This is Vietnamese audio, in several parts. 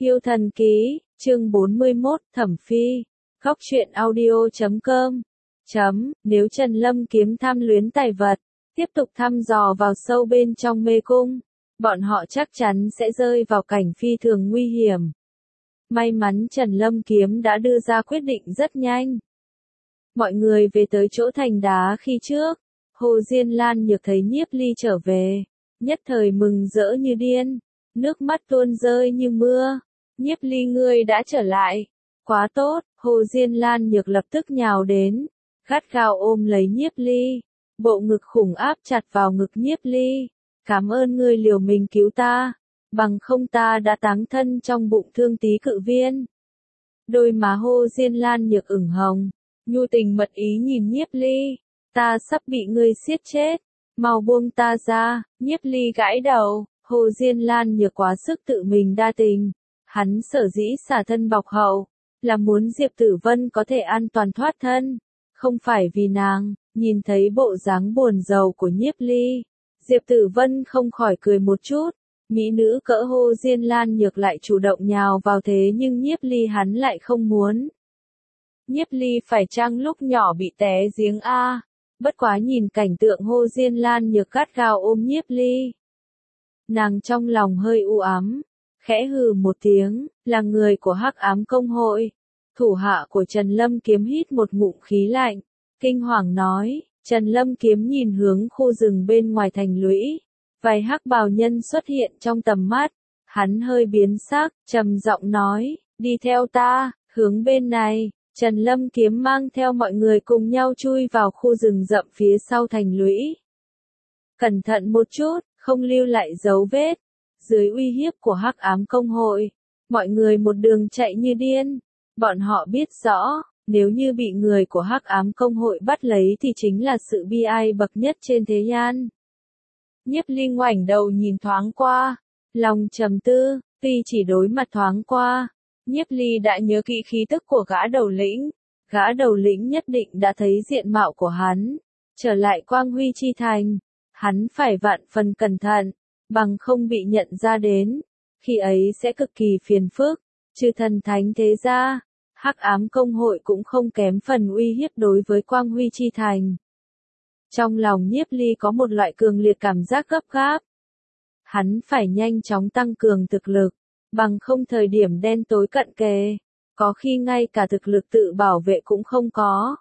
Yêu thần ký, chương 41, Thẩm Phi, góc truyện audio.com. Nếu Trần Lâm Kiếm tham luyến tài vật, tiếp tục thăm dò vào sâu bên trong mê cung, bọn họ chắc chắn sẽ rơi vào cảnh phi thường nguy hiểm. May mắn Trần Lâm Kiếm đã đưa ra quyết định rất nhanh. Mọi người về tới chỗ thành đá khi trước, Hồ Diên Lan Nhược thấy Nhiếp Ly trở về, nhất thời mừng rỡ như điên, nước mắt tuôn rơi như mưa. Nhiếp Ly ngươi đã trở lại, quá tốt. Hồ Diên Lan Nhược lập tức nhào đến, gắt gao ôm lấy Nhiếp Ly, bộ ngực khủng áp chặt vào ngực Nhiếp Ly. Cảm ơn ngươi liều mình cứu ta, bằng không ta đã táng thân trong bụng Thương Tý cự viên. Đôi má Hồ Diên Lan Nhược ửng hồng, nhu tình mật ý nhìn Nhiếp Ly, ta sắp bị ngươi siết chết, mau buông ta ra. Nhiếp Ly gãi đầu, Hồ Diên Lan Nhược quá sức tự mình đa tình. Hắn sở dĩ xả thân bọc hậu, là muốn Diệp Tử Vân có thể an toàn thoát thân, không phải vì nàng. Nhìn thấy bộ dáng buồn rầu của Nhiếp Ly, Diệp Tử Vân không khỏi cười một chút. Mỹ nữ cỡ Hồ Diên Lan Nhược lại chủ động nhào vào thế nhưng Nhiếp Ly hắn lại không muốn. Nhiếp Ly phải chăng lúc nhỏ bị té giếng a? Bất quá nhìn cảnh tượng Hồ Diên Lan Nhược gắt gao ôm Nhiếp Ly, nàng trong lòng hơi u ám, khẽ hừ một tiếng, là người của Hắc Ám Công hội. Thủ hạ của Trần Lâm Kiếm hít một ngụm khí lạnh, kinh hoàng nói. Trần Lâm Kiếm nhìn hướng khu rừng bên ngoài thành lũy, vài hắc bào nhân xuất hiện trong tầm mắt, hắn hơi biến sắc, trầm giọng nói, đi theo ta, hướng bên này. Trần Lâm Kiếm mang theo mọi người cùng nhau chui vào khu rừng rậm phía sau thành lũy. Cẩn thận một chút, không lưu lại dấu vết. Dưới uy hiếp của Hắc Ám Công hội, mọi người một đường chạy như điên. Bọn họ biết rõ, nếu như bị người của Hắc Ám Công hội bắt lấy thì chính là sự bi ai bậc nhất trên thế gian. Nhiếp Ly ngoảnh đầu nhìn thoáng qua, lòng trầm tư, tuy chỉ đối mặt thoáng qua, Nhiếp Ly đã nhớ kỹ khí tức của gã đầu lĩnh. Gã đầu lĩnh nhất định đã thấy diện mạo của hắn. Trở lại Quang Huy Chi Thành, hắn phải vạn phần cẩn thận, bằng không bị nhận ra đến, khi ấy sẽ cực kỳ phiền phức. Trừ thần thánh thế gia, Hắc Ám Công hội cũng không kém phần uy hiếp đối với Quang Huy Chi Thành. Trong lòng Nhiếp Ly có một loại cường liệt cảm giác gấp gáp. Hắn phải nhanh chóng tăng cường thực lực, bằng không thời điểm đen tối cận kề, có khi ngay cả thực lực tự bảo vệ cũng không có.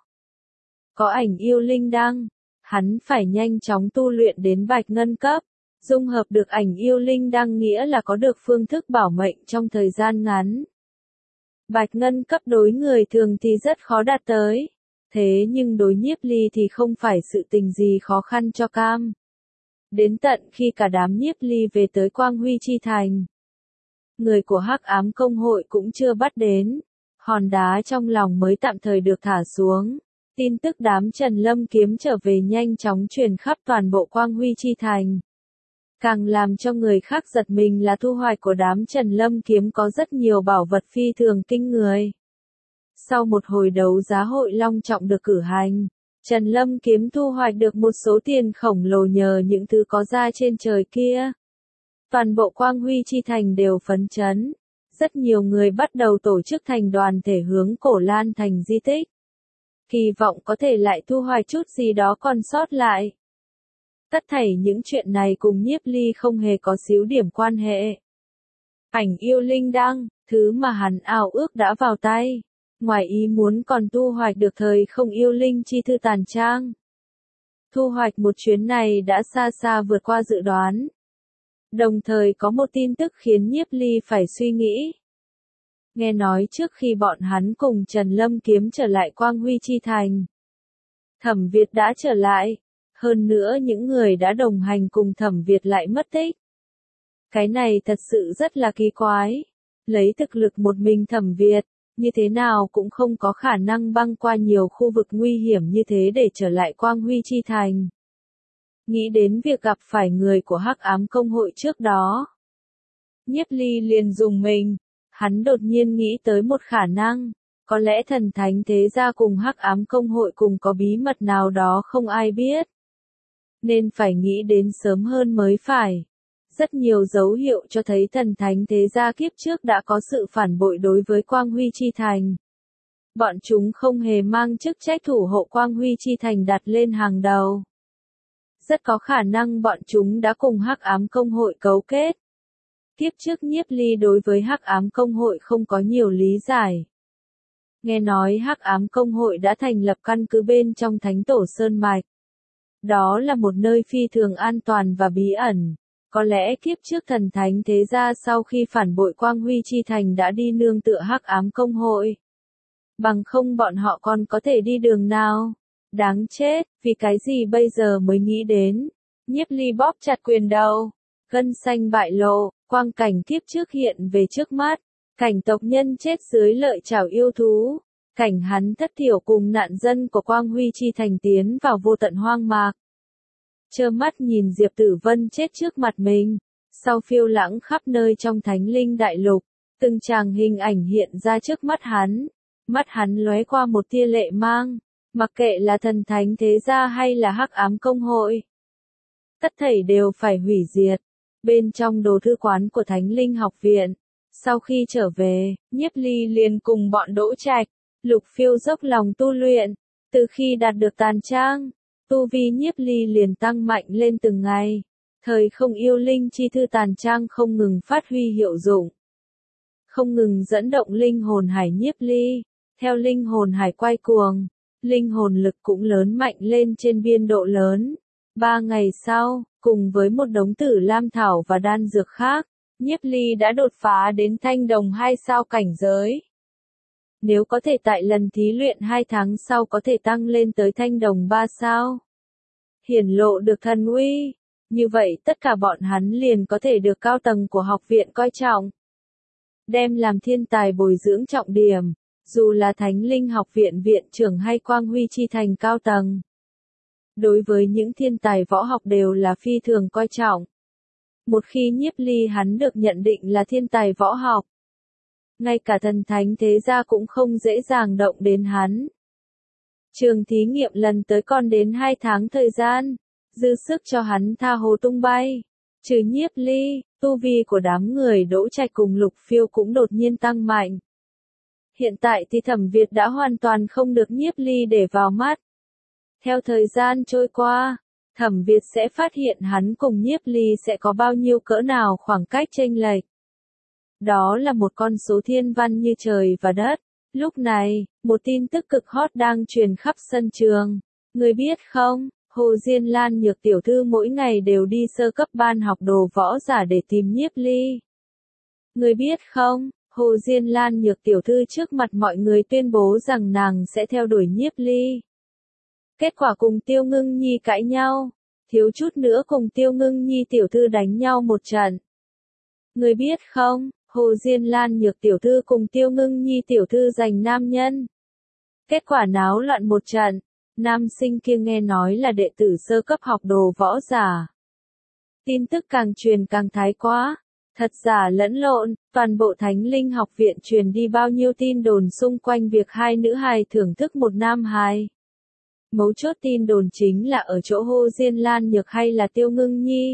Có ảnh yêu linh đăng, hắn phải nhanh chóng tu luyện đến Bạch Ngân cấp. Dung hợp được ảnh yêu linh đăng nghĩa là có được phương thức bảo mệnh trong thời gian ngắn. Bạch Ngân cấp đối người thường thì rất khó đạt tới, thế nhưng đối Nhiếp Ly thì không phải sự tình gì khó khăn cho cam. Đến tận khi cả đám Nhiếp Ly về tới Quang Huy Chi Thành, người của Hắc Ám Công hội cũng chưa bắt đến, hòn đá trong lòng mới tạm thời được thả xuống. Tin tức đám Trần Lâm Kiếm trở về nhanh chóng truyền khắp toàn bộ Quang Huy Chi Thành. Càng làm cho người khác giật mình là thu hoạch của đám Trần Lâm Kiếm có rất nhiều bảo vật phi thường kinh người. Sau một hồi đấu giá hội long trọng được cử hành, Trần Lâm Kiếm thu hoạch được một số tiền khổng lồ nhờ những thứ có ra trên trời kia. Toàn bộ Quang Huy Chi Thành đều phấn chấn. Rất nhiều người bắt đầu tổ chức thành đoàn thể hướng Cổ Lan thành di tích. Kỳ vọng có thể lại thu hoạch chút gì đó còn sót lại. Tất thảy những chuyện này cùng Nhiếp Ly không hề có xíu điểm quan hệ. Ảnh yêu linh đăng, thứ mà hắn ao ước đã vào tay. Ngoài ý muốn còn thu hoạch được thời không yêu linh chi thư tàn trang. Thu hoạch một chuyến này đã xa xa vượt qua dự đoán. Đồng thời có một tin tức khiến Nhiếp Ly phải suy nghĩ. Nghe nói trước khi bọn hắn cùng Trần Lâm Kiếm trở lại Quang Huy Chi Thành, Thẩm Việt đã trở lại. Hơn nữa những người đã đồng hành cùng Thẩm Việt lại mất tích. Cái này thật sự rất là kỳ quái. Lấy thực lực một mình Thẩm Việt, như thế nào cũng không có khả năng băng qua nhiều khu vực nguy hiểm như thế để trở lại Quang Huy Chi Thành. Nghĩ đến việc gặp phải người của Hắc Ám Công hội trước đó, Nhiếp Ly liền dùng mình. Hắn đột nhiên nghĩ tới một khả năng. Có lẽ thần thánh thế gia cùng Hắc Ám Công hội cùng có bí mật nào đó không ai biết. Nên phải nghĩ đến sớm hơn mới phải. Rất nhiều dấu hiệu cho thấy thần thánh thế gia kiếp trước đã có sự phản bội đối với Quang Huy Chi Thành. Bọn chúng không hề mang chức trách thủ hộ Quang Huy Chi Thành đặt lên hàng đầu. Rất có khả năng bọn chúng đã cùng Hắc Ám Công hội cấu kết. Kiếp trước Nhiếp Ly đối với Hắc Ám Công hội không có nhiều lý giải. Nghe nói Hắc Ám Công hội đã thành lập căn cứ bên trong Thánh Tổ Sơn Mạch. Đó là một nơi phi thường an toàn và bí ẩn. Có lẽ kiếp trước thần thánh thế gia sau khi phản bội Quang Huy Chi Thành đã đi nương tựa Hắc Ám Công hội. Bằng không bọn họ còn có thể đi đường nào? Đáng chết, vì cái gì bây giờ mới nghĩ đến? Nhiếp Ly bóp chặt quyền đầu. Gân xanh bại lộ, quang cảnh kiếp trước hiện về trước mắt. Cảnh tộc nhân chết dưới lợi chảo yêu thú. Cảnh hắn thất thiểu cùng nạn dân của Quang Huy Chi Thành tiến vào vô tận hoang mạc. Trơ mắt nhìn Diệp Tử Vân chết trước mặt mình. Sau phiêu lãng khắp nơi trong Thánh Linh Đại Lục, từng tràng hình ảnh hiện ra trước mắt hắn. Mắt hắn lóe qua một tia lệ mang. Mặc kệ là thần thánh thế gia hay là Hắc Ám Công hội, tất thảy đều phải hủy diệt. Bên trong đồ thư quán của Thánh Linh Học Viện, sau khi trở về, Nhiếp Ly liền cùng bọn Đỗ Trạch, Lục Phiêu dốc lòng tu luyện. Từ khi đạt được tàn trang, tu vi Nhiếp Ly liền tăng mạnh lên từng ngày. Thời không yêu linh chi thư tàn trang không ngừng phát huy hiệu dụng, không ngừng dẫn động linh hồn hải Nhiếp Ly. Theo linh hồn hải quay cuồng, linh hồn lực cũng lớn mạnh lên trên biên độ lớn. 3 ngày sau, cùng với một đống tử lam thảo và đan dược khác, Nhiếp Ly đã đột phá đến thanh đồng 2 sao cảnh giới. Nếu có thể tại lần thí luyện 2 tháng sau có thể tăng lên tới thanh đồng 3 sao, hiển lộ được thần uy, như vậy tất cả bọn hắn liền có thể được cao tầng của học viện coi trọng, đem làm thiên tài bồi dưỡng trọng điểm. Dù là Thánh Linh Học Viện viện trưởng hay Quang Huy Chi Thành cao tầng, đối với những thiên tài võ học đều là phi thường coi trọng. Một khi Nhiếp Ly hắn được nhận định là thiên tài võ học, ngay cả thần thánh thế gia cũng không dễ dàng động đến hắn. Trường thí nghiệm lần tới còn đến 2 tháng thời gian, dư sức cho hắn tha hồ tung bay. Trừ Nhiếp Ly, tu vi của đám người Đỗ Trạch cùng Lục Phiêu cũng đột nhiên tăng mạnh. Hiện tại thì Thẩm Việt đã hoàn toàn không được Nhiếp Ly để vào mắt. Theo thời gian trôi qua, Thẩm Việt sẽ phát hiện hắn cùng Nhiếp Ly sẽ có bao nhiêu cỡ nào khoảng cách chênh lệch. Đó là một con số thiên văn như trời và đất. Lúc này, một tin tức cực hot đang truyền khắp sân trường. Người biết không, Hồ Diên Lan Nhược tiểu thư mỗi ngày đều đi sơ cấp ban học đồ võ giả để tìm Nhiếp Ly. Người biết không, Hồ Diên Lan Nhược tiểu thư trước mặt mọi người tuyên bố rằng nàng sẽ theo đuổi Nhiếp Ly. Kết quả cùng Tiêu Ngưng Nhi cãi nhau, thiếu chút nữa cùng Tiêu Ngưng Nhi tiểu thư đánh nhau một trận. Người biết không, Hồ Diên Lan Nhược tiểu thư cùng Tiêu Ngưng Nhi tiểu thư giành nam nhân. Kết quả náo loạn một trận, nam sinh kia nghe nói là đệ tử sơ cấp học đồ võ giả. Tin tức càng truyền càng thái quá. Thật giả lẫn lộn, toàn bộ Thánh Linh Học Viện truyền đi bao nhiêu tin đồn xung quanh việc hai nữ hài thưởng thức một nam hài. Mấu chốt tin đồn chính là ở chỗ Hồ Diên Lan Nhược hay là Tiêu Ngưng Nhi.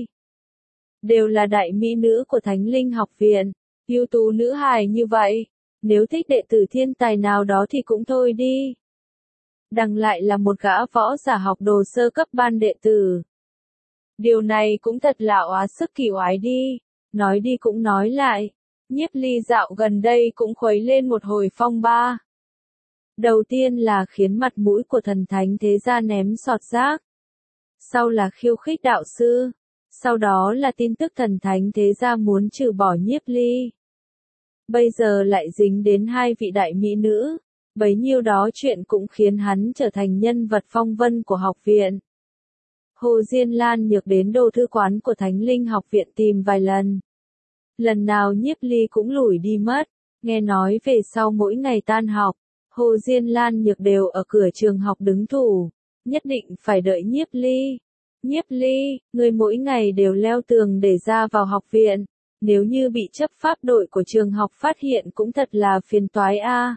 Đều là đại mỹ nữ của Thánh Linh Học Viện, ưu tú nữ hài như vậy, nếu thích đệ tử thiên tài nào đó thì cũng thôi đi. Đằng lại là một gã võ giả học đồ sơ cấp ban đệ tử. Điều này cũng thật là oá sức kỳ oái đi. Nói đi cũng nói lại, Nhiếp Ly dạo gần đây cũng khuấy lên một hồi phong ba. Đầu tiên là khiến mặt mũi của thần thánh thế gia ném sọt rác. Sau là khiêu khích đạo sư. Sau đó là tin tức thần thánh thế gia muốn trừ bỏ Nhiếp Ly. Bây giờ lại dính đến 2 vị đại mỹ nữ. Bấy nhiêu đó chuyện cũng khiến hắn trở thành nhân vật phong vân của học viện. Hồ Diên Lan Nhược đến đồ thư quán của Thánh Linh Học Viện tìm vài lần. Lần nào Nhiếp Ly cũng lủi đi mất. Nghe nói về sau mỗi ngày tan học, Hồ Diên Lan Nhược đều ở cửa trường học đứng thủ. Nhất định phải đợi Nhiếp Ly. Nhiếp Ly, người mỗi ngày đều leo tường để ra vào học viện. Nếu như bị chấp pháp đội của trường học phát hiện cũng thật là phiền toái a.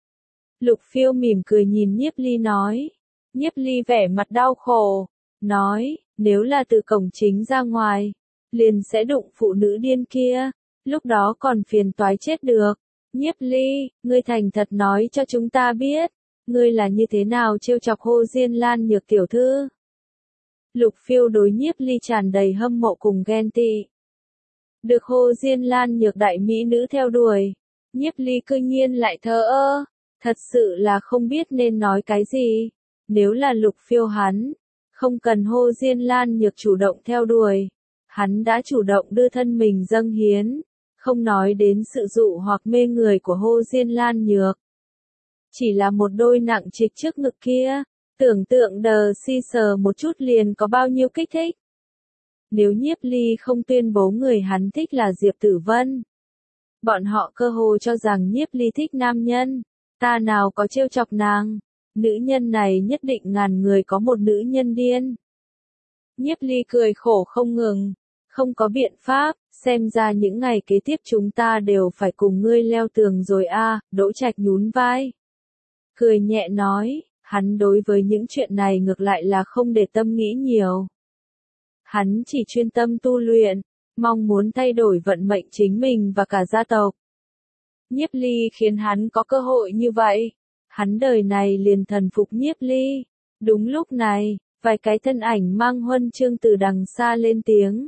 Lục Phiêu mỉm cười nhìn Nhiếp Ly nói. Nhiếp Ly vẻ mặt đau khổ. Nói, nếu là từ cổng chính ra ngoài, liền sẽ đụng phụ nữ điên kia, lúc đó còn phiền toái chết được. Nhiếp Ly, ngươi thành thật nói cho chúng ta biết, ngươi là như thế nào trêu chọc Hồ Diên Lan Nhược tiểu thư. Lục Phiêu đối Nhiếp Ly tràn đầy hâm mộ cùng ghen tị. Được Hồ Diên Lan Nhược đại mỹ nữ theo đuổi, Nhiếp Ly cư nhiên lại thờ ơ, thật sự là không biết nên nói cái gì. Nếu là Lục Phiêu hắn, không cần Hồ Diên Lan Nhược chủ động theo đuổi, hắn đã chủ động đưa thân mình dâng hiến, không nói đến sự dụ hoặc mê người của Hồ Diên Lan Nhược. Chỉ là một đôi nặng trịch trước ngực kia, tưởng tượng đờ si sờ một chút liền có bao nhiêu kích thích. Nếu Nhiếp Ly không tuyên bố người hắn thích là Diệp Tử Vân, bọn họ cơ hồ cho rằng Nhiếp Ly thích nam nhân, ta nào có trêu chọc nàng, nữ nhân này nhất định ngàn người có một nữ nhân điên. Nhiếp Ly cười khổ không ngừng, không có biện pháp, xem ra những ngày kế tiếp chúng ta đều phải cùng ngươi leo tường rồi a. Đỗ Trạch nhún vai, cười nhẹ nói, hắn đối với những chuyện này ngược lại là không để tâm nghĩ nhiều. Hắn chỉ chuyên tâm tu luyện, mong muốn thay đổi vận mệnh chính mình và cả gia tộc. Nhiếp Ly khiến hắn có cơ hội như vậy, hắn đời này liền thần phục Nhiếp Ly. Đúng lúc này, vài cái thân ảnh mang huân chương từ đằng xa lên tiếng.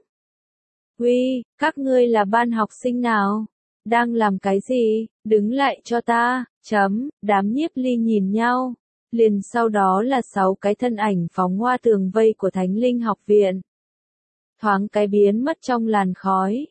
Uy, các ngươi là ban học sinh nào? Đang làm cái gì? Đứng lại cho ta, đám Nhiếp Ly nhìn nhau. Liền sau đó là 6 cái thân ảnh phóng hoa tường vây của Thánh Linh học viện. Thoáng cái biến mất trong làn khói.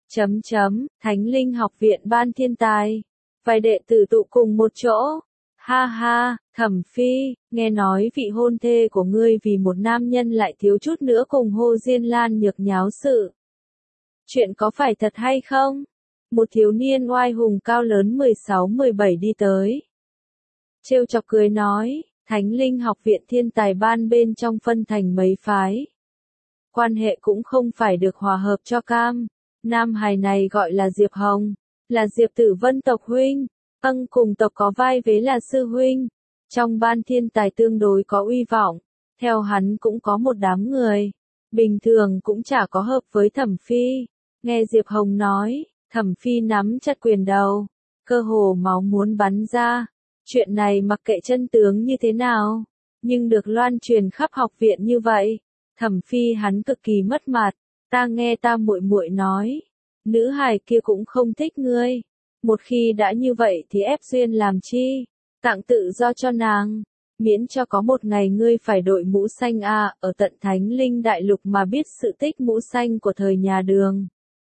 Thánh Linh học viện ban thiên tài. Vài đệ tử tụ cùng một chỗ. Ha ha, Thẩm Phi, nghe nói vị hôn thê của ngươi vì một nam nhân lại thiếu chút nữa cùng Hồ Diên Lan Nhược nháo sự. Chuyện có phải thật hay không? Một thiếu niên oai hùng cao lớn 16-17 đi tới. Trêu chọc cười nói, Thánh Linh học viện thiên tài ban bên trong phân thành mấy phái. Quan hệ cũng không phải được hòa hợp cho cam. Nam hài này gọi là Diệp Hồng, là Diệp Tử Vân tộc huynh, cùng tộc có vai vế là sư huynh. Trong ban thiên tài tương đối có uy vọng, theo hắn cũng có một đám người. Bình thường cũng chả có hợp với Thẩm Phi. Nghe Diệp Hồng nói, Thẩm Phi nắm chặt quyền đầu, cơ hồ máu muốn bắn ra. Chuyện này mặc kệ chân tướng như thế nào, nhưng được loan truyền khắp học viện như vậy, Thẩm Phi hắn cực kỳ mất mặt. Ta nghe ta muội muội nói, nữ hài kia cũng không thích ngươi. Một khi đã như vậy thì ép duyên làm chi, tặng tự do cho nàng, miễn cho có một ngày ngươi phải đội mũ xanh ở tận Thánh Linh đại lục mà biết sự tích mũ xanh của thời nhà Đường.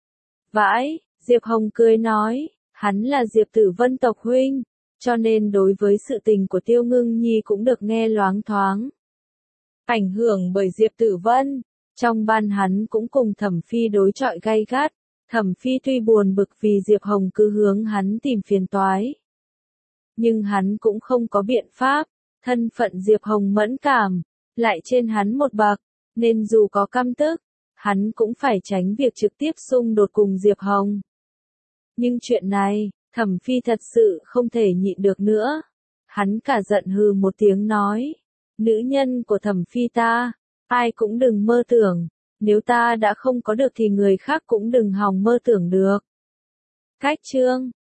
Vãi, Diệp Hồng cười nói, hắn là Diệp Tử Vân tộc huynh, cho nên đối với sự tình của Tiêu Ngưng Nhi cũng được nghe loáng thoáng. Ảnh hưởng bởi Diệp Tử Vân, trong ban hắn cũng cùng Thẩm Phi đối chọi gay gắt. Thẩm Phi tuy buồn bực vì Diệp Hồng cứ hướng hắn tìm phiền toái, nhưng hắn cũng không có biện pháp, thân phận Diệp Hồng mẫn cảm, lại trên hắn một bậc, nên dù có căm tức, hắn cũng phải tránh việc trực tiếp xung đột cùng Diệp Hồng. Nhưng chuyện này, Thẩm Phi thật sự không thể nhịn được nữa. Hắn cả giận hừ một tiếng nói, nữ nhân của Thẩm Phi ta, ai cũng đừng mơ tưởng. Nếu ta đã không có được thì người khác cũng đừng hòng mơ tưởng được. Cách chương